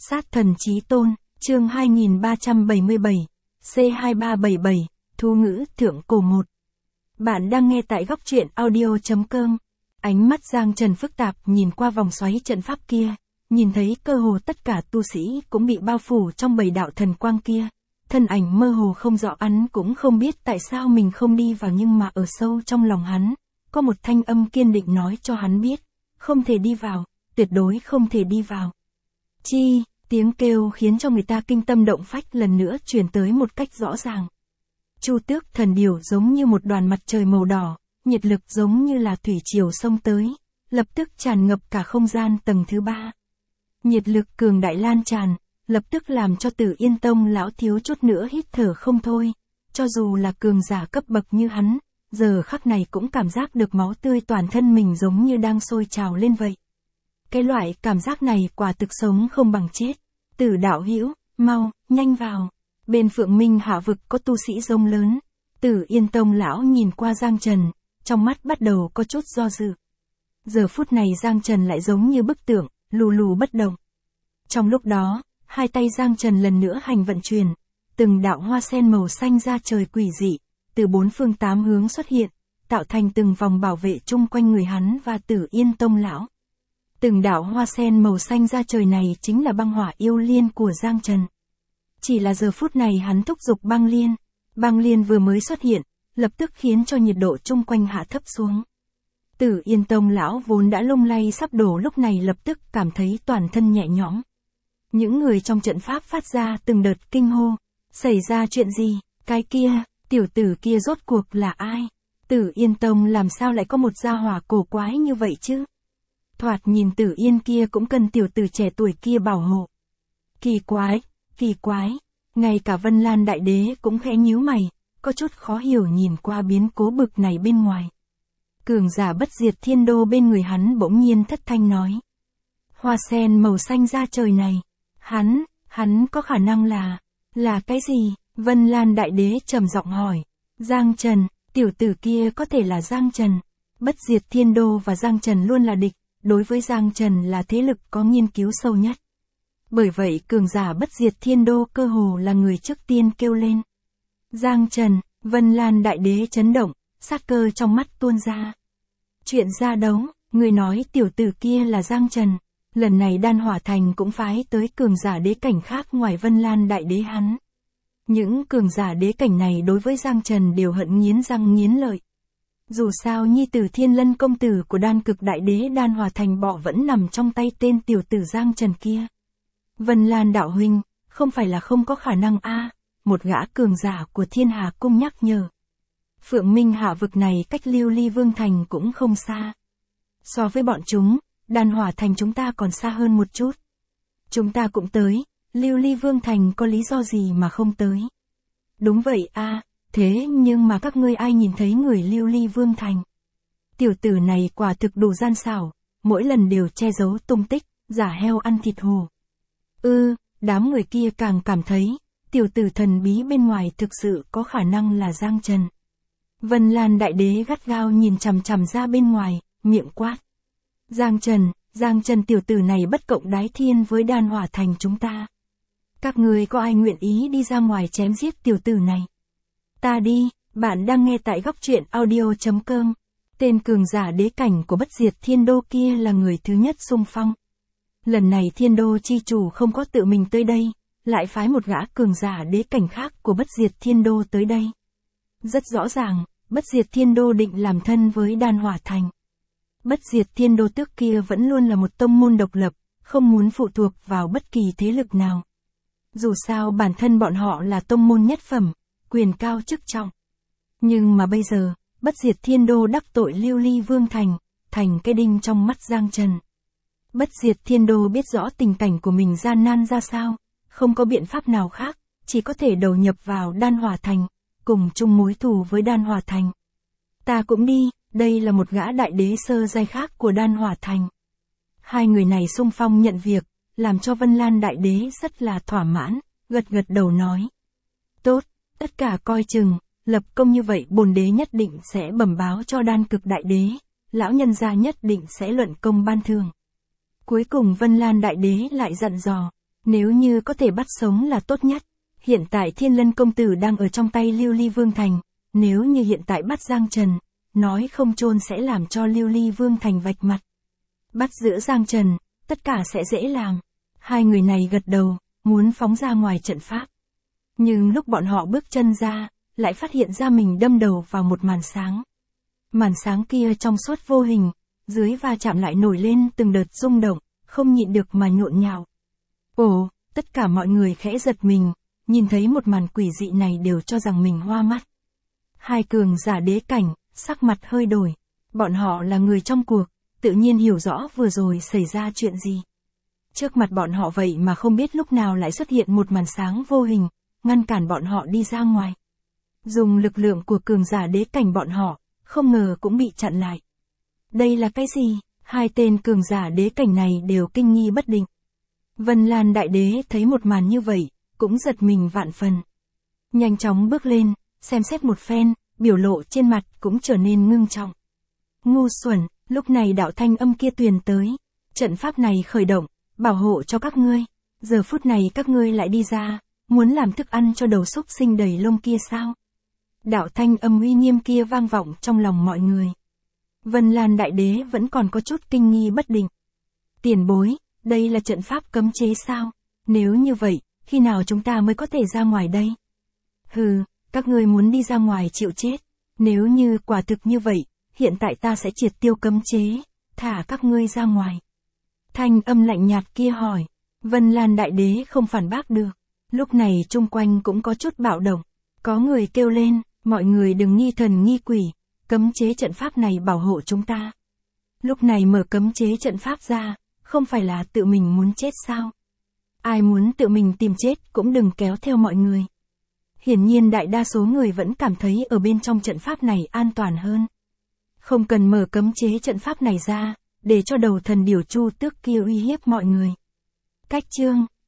Sát thần chí tôn, chương 2377, C2377, thu ngữ thượng cổ 1. Bạn đang nghe tại góc truyện audio.com. Ánh mắt Giang Trần phức tạp nhìn qua vòng xoáy trận pháp kia, nhìn thấy cơ hồ tất cả tu sĩ cũng bị bao phủ trong bầy đạo thần quang kia. Thân ảnh mơ hồ không rõ, hắn cũng không biết tại sao mình không đi vào, nhưng mà ở sâu trong lòng hắn, có một thanh âm kiên định nói cho hắn biết, không thể đi vào, tuyệt đối không thể đi vào. Chi, tiếng kêu khiến cho người ta kinh tâm động phách lần nữa truyền tới một cách rõ ràng. Chu Tước thần điểu giống như một đoàn mặt trời màu đỏ, nhiệt lực giống như là thủy triều xông tới, lập tức tràn ngập cả không gian tầng thứ 3. Nhiệt lực cường đại lan tràn, lập tức làm cho Tử Yên Tông lão thiếu chút nữa hít thở không thôi, cho dù là cường giả cấp bậc như hắn, giờ khắc này cũng cảm giác được máu tươi toàn thân mình giống như đang sôi trào lên vậy. Cái loại cảm giác này quả thực sống không bằng chết. Tử đạo hữu, mau, nhanh vào. Bên Phượng Minh Hạ vực có tu sĩ rông lớn. Tử Yên Tông lão nhìn qua Giang Trần, trong mắt bắt đầu có chút do dự. Giờ phút này Giang Trần lại giống như bức tượng, lù lù bất động. Trong lúc đó, hai tay Giang Trần lần nữa hành vận chuyển, từng đạo hoa sen màu xanh ra trời quỷ dị, từ 4 phương 8 hướng xuất hiện, tạo thành từng vòng bảo vệ chung quanh người hắn và Tử Yên Tông lão. Từng đạo hoa sen màu xanh ra trời này chính là băng hỏa yêu liên của Giang Trần. Chỉ là giờ phút này hắn thúc giục băng liên vừa mới xuất hiện, lập tức khiến cho nhiệt độ chung quanh hạ thấp xuống. Tử Yên Tông lão vốn đã lung lay sắp đổ lúc này lập tức cảm thấy toàn thân nhẹ nhõm. Những người trong trận pháp phát ra từng đợt kinh hô, xảy ra chuyện gì, cái kia, tiểu tử kia rốt cuộc là ai? Tử Yên Tông làm sao lại có một gia hỏa cổ quái như vậy chứ? Thoạt nhìn Tử Yên kia cũng cần tiểu tử trẻ tuổi kia bảo hộ. Kỳ quái, ngay cả Vân Lan Đại Đế cũng khẽ nhíu mày, có chút khó hiểu nhìn qua biến cố bực này bên ngoài. Cường giả bất diệt thiên đô bên người hắn bỗng nhiên thất thanh nói. Hoa sen màu xanh ra trời này, hắn có khả năng là cái gì? Vân Lan Đại Đế trầm giọng hỏi. Giang Trần, tiểu tử kia có thể là Giang Trần. Bất diệt thiên đô và Giang Trần luôn là địch. Đối với Giang Trần là thế lực có nghiên cứu sâu nhất. Bởi vậy cường giả bất diệt thiên đô cơ hồ là người trước tiên kêu lên. Giang Trần, Vân Lan Đại Đế chấn động, sát cơ trong mắt tuôn ra. Chuyện ra đấu, người nói tiểu tử kia là Giang Trần. Lần này Đan Hỏa Thành cũng phái tới cường giả đế cảnh khác ngoài Vân Lan Đại Đế hắn. Những cường giả đế cảnh này đối với Giang Trần đều hận nghiến răng nghiến lợi. Dù sao nhi tử Thiên Lân công tử của Đan Cực Đại Đế Đan Hỏa Thành bọ vẫn nằm trong tay tên tiểu tử Giang Trần kia. Vân Lan đạo huynh, không phải là không có khả năng a, một gã cường giả của Thiên Hà cung nhắc nhở. Phượng Minh Hạ vực này cách Lưu Ly Vương Thành cũng không xa. So với bọn chúng, Đan Hỏa Thành chúng ta còn xa hơn một chút. Chúng ta cũng tới, Lưu Ly Vương Thành có lý do gì mà không tới? Đúng vậy a. Thế nhưng mà các ngươi ai nhìn thấy người Lưu Ly Vương Thành? Tiểu tử này quả thực đủ gian xảo, mỗi lần đều che giấu tung tích, giả heo ăn thịt hổ. Đám người kia càng cảm thấy, tiểu tử thần bí bên ngoài thực sự có khả năng là Giang Trần. Vân Lan Đại Đế gắt gao nhìn chằm chằm ra bên ngoài, miệng quát. Giang Trần tiểu tử này bất cộng đái thiên với Đan Hỏa Thành chúng ta. Các ngươi có ai nguyện ý đi ra ngoài chém giết tiểu tử này? Ta đi, bạn đang nghe tại góc truyện audio.com. Tên cường giả đế cảnh của bất diệt thiên đô kia là người thứ nhất xung phong. Lần này thiên đô chi chủ không có tự mình tới đây, lại phái một gã cường giả đế cảnh khác của bất diệt thiên đô tới đây. Rất rõ ràng, bất diệt thiên đô định làm thân với Đan Hỏa Thành. Bất diệt thiên đô trước kia vẫn luôn là một tông môn độc lập, không muốn phụ thuộc vào bất kỳ thế lực nào. Dù sao bản thân bọn họ là tông môn nhất phẩm, quyền cao chức trọng. Nhưng mà bây giờ, bất diệt thiên đô đắc tội Lưu Ly Vương Thành, thành cái đinh trong mắt Giang Trần. Bất diệt thiên đô biết rõ tình cảnh của mình gian nan ra sao, không có biện pháp nào khác, chỉ có thể đầu nhập vào Đan Hỏa Thành, cùng chung mối thù với Đan Hỏa Thành. Ta cũng đi, đây là một gã đại đế sơ giai khác của Đan Hỏa Thành. Hai người này xung phong nhận việc, làm cho Vân Lan Đại Đế rất là thỏa mãn, gật đầu nói. Tốt. Tất cả coi chừng, lập công như vậy bổn đế nhất định sẽ bẩm báo cho Đan Cực Đại Đế, lão nhân gia nhất định sẽ luận công ban thưởng. Cuối cùng Vân Lan Đại Đế lại dặn dò, Nếu như có thể bắt sống là tốt nhất. Hiện tại Thiên Lân công tử đang ở trong tay Lưu Ly Vương Thành, nếu như hiện tại bắt Giang Trần, nói không chôn sẽ làm cho Lưu Ly Vương Thành vạch mặt. Bắt giữ Giang Trần, tất cả sẽ dễ làm. Hai người này gật đầu, muốn phóng ra ngoài trận pháp. Nhưng lúc bọn họ bước chân ra, lại phát hiện ra mình đâm đầu vào một màn sáng. Màn sáng kia trong suốt vô hình, dưới va chạm lại nổi lên từng đợt rung động, không nhịn được mà nhộn nhạo. Ồ, tất cả mọi người khẽ giật mình, nhìn thấy một màn quỷ dị này đều cho rằng mình hoa mắt. Hai cường giả đế cảnh, sắc mặt hơi đổi. Bọn họ là người trong cuộc, tự nhiên hiểu rõ vừa rồi xảy ra chuyện gì. Trước mặt bọn họ vậy mà không biết lúc nào lại xuất hiện một màn sáng vô hình, ngăn cản bọn họ đi ra ngoài. Dùng lực lượng của cường giả đế cảnh bọn họ, không ngờ cũng bị chặn lại. Đây là cái gì? Hai tên cường giả đế cảnh này đều kinh nghi bất định. Vân Lan Đại Đế thấy một màn như vậy, cũng giật mình vạn phần. Nhanh chóng bước lên, xem xét một phen, biểu lộ trên mặt cũng trở nên ngưng trọng. Ngu xuẩn, lúc này đạo thanh âm kia truyền tới. Trận pháp này khởi động, bảo hộ cho các ngươi. Giờ phút này các ngươi lại đi ra, muốn làm thức ăn cho đầu súc sinh đầy lông kia sao? Đạo thanh âm uy nghiêm kia vang vọng trong lòng mọi người. Vân Lan Đại Đế vẫn còn có chút kinh nghi bất định. Tiền bối, đây là trận pháp cấm chế sao? Nếu như vậy, khi nào chúng ta mới có thể ra ngoài đây? Hừ, các ngươi muốn đi ra ngoài chịu chết. Nếu như quả thực như vậy, hiện tại ta sẽ triệt tiêu cấm chế, thả các ngươi ra ngoài. Thanh âm lạnh nhạt kia hỏi. Vân Lan Đại Đế không phản bác được. Lúc này chung quanh cũng có chút bạo động. Có người kêu lên, mọi người đừng nghi thần nghi quỷ, cấm chế trận pháp này bảo hộ chúng ta. Lúc này mở cấm chế trận pháp ra, không phải là tự mình muốn chết sao? Ai muốn tự mình tìm chết cũng đừng kéo theo mọi người. Hiển nhiên đại đa số người vẫn cảm thấy ở bên trong trận pháp này an toàn hơn. Không cần mở cấm chế trận pháp này ra, để cho đầu thần điểu Chu Tước kia uy hiếp mọi người. Cách chương